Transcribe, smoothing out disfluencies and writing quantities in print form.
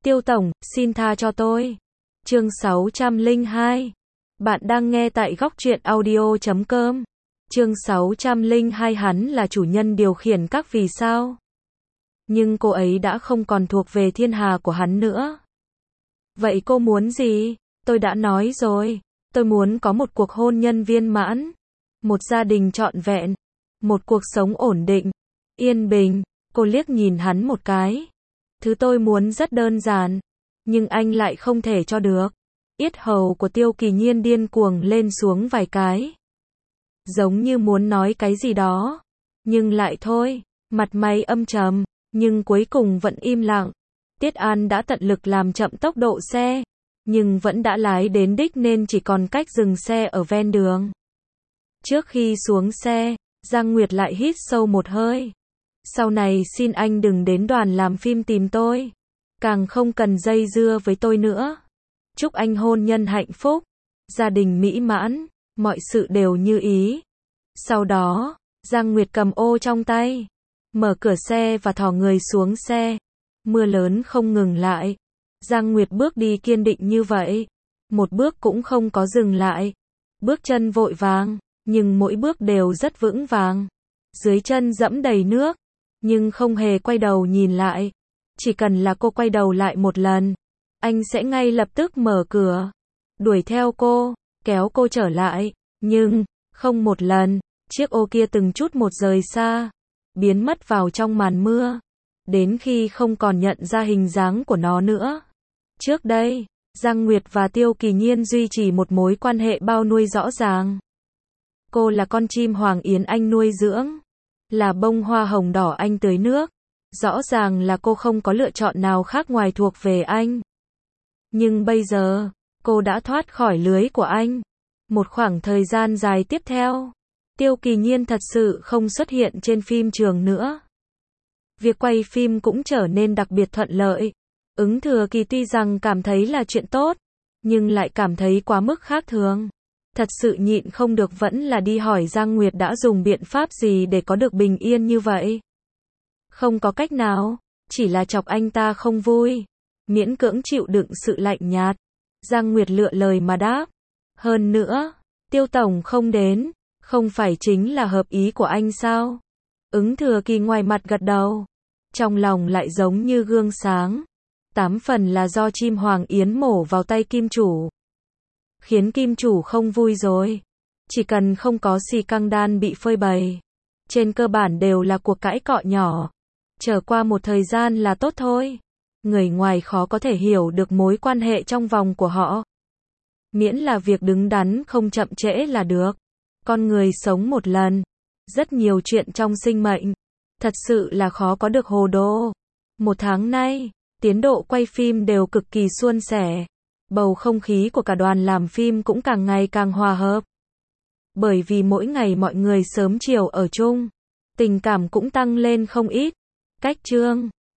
Tiêu tổng, xin tha cho tôi. Chương 602. Bạn đang nghe tại góc truyện audio.com. Chương 602. Hắn là chủ nhân điều khiển các vì sao. Nhưng cô ấy đã không còn thuộc về thiên hà của hắn nữa. Vậy cô muốn gì? Tôi đã nói rồi. Tôi muốn có một cuộc hôn nhân viên mãn. Một gia đình trọn vẹn. Một cuộc sống ổn định. Yên bình. Cô liếc nhìn hắn một cái. Thứ tôi muốn rất đơn giản. Nhưng anh lại không thể cho được. Yết hầu của Tiêu Kỳ Nhiên điên cuồng lên xuống vài cái. Giống như muốn nói cái gì đó. Nhưng lại thôi. Mặt mày âm trầm. Nhưng cuối cùng vẫn im lặng. Tiết An đã tận lực làm chậm tốc độ xe. Nhưng vẫn đã lái đến đích nên chỉ còn cách dừng xe ở ven đường. Trước khi xuống xe, Giang Nguyệt lại hít sâu một hơi. Sau này xin anh đừng đến đoàn làm phim tìm tôi. Càng không cần dây dưa với tôi nữa. Chúc anh hôn nhân hạnh phúc. Gia đình mỹ mãn. Mọi sự đều như ý. Sau đó, Giang Nguyệt cầm ô trong tay. Mở cửa xe và thò người xuống xe. Mưa lớn không ngừng lại. Giang Nguyệt bước đi kiên định như vậy. Một bước cũng không có dừng lại. Bước chân vội vàng. Nhưng mỗi bước đều rất vững vàng. Dưới chân dẫm đầy nước. Nhưng không hề quay đầu nhìn lại. Chỉ cần là cô quay đầu lại một lần. Anh sẽ ngay lập tức mở cửa. Đuổi theo cô. Kéo cô trở lại. Nhưng, không một lần. Chiếc ô kia từng chút một rời xa. Biến mất vào trong màn mưa. Đến khi không còn nhận ra hình dáng của nó nữa. Trước đây, Giang Nguyệt và Tiêu Kỳ Nhiên duy trì một mối quan hệ bao nuôi rõ ràng. Cô là con chim hoàng yến anh nuôi dưỡng. Là bông hoa hồng đỏ anh tưới nước. Rõ ràng là cô không có lựa chọn nào khác ngoài thuộc về anh. Nhưng bây giờ, cô đã thoát khỏi lưới của anh. Một khoảng thời gian dài tiếp theo, Tiêu Kỳ Nhiên thật sự không xuất hiện trên phim trường nữa. Việc quay phim cũng trở nên đặc biệt thuận lợi. Ứng Thừa Kỳ tuy rằng cảm thấy là chuyện tốt, nhưng lại cảm thấy quá mức khác thường. Thật sự nhịn không được vẫn là đi hỏi Giang Nguyệt đã dùng biện pháp gì để có được bình yên như vậy. Không có cách nào, chỉ là chọc anh ta không vui. Miễn cưỡng chịu đựng sự lạnh nhạt. Giang Nguyệt lựa lời mà đáp. Hơn nữa, Tiêu tổng không đến, không phải chính là hợp ý của anh sao? Ứng Thừa Kỳ ngoài mặt gật đầu. Trong lòng lại giống như gương sáng. 8 phần là do chim hoàng yến mổ vào tay kim chủ. Khiến kim chủ không vui rồi. Chỉ cần không có xì căng đan bị phơi bày. Trên cơ bản đều là cuộc cãi cọ nhỏ. Trở qua một thời gian là tốt thôi. Người ngoài khó có thể hiểu được mối quan hệ trong vòng của họ. Miễn là việc đứng đắn không chậm trễ là được. Con người sống một lần. Rất nhiều chuyện trong sinh mệnh. Thật sự là khó có được hồ đồ. Một tháng nay, tiến độ quay phim đều cực kỳ suôn sẻ. Bầu không khí của cả đoàn làm phim cũng càng ngày càng hòa hợp. Bởi vì mỗi ngày mọi người sớm chiều ở chung. Tình cảm cũng tăng lên không ít. Cách chương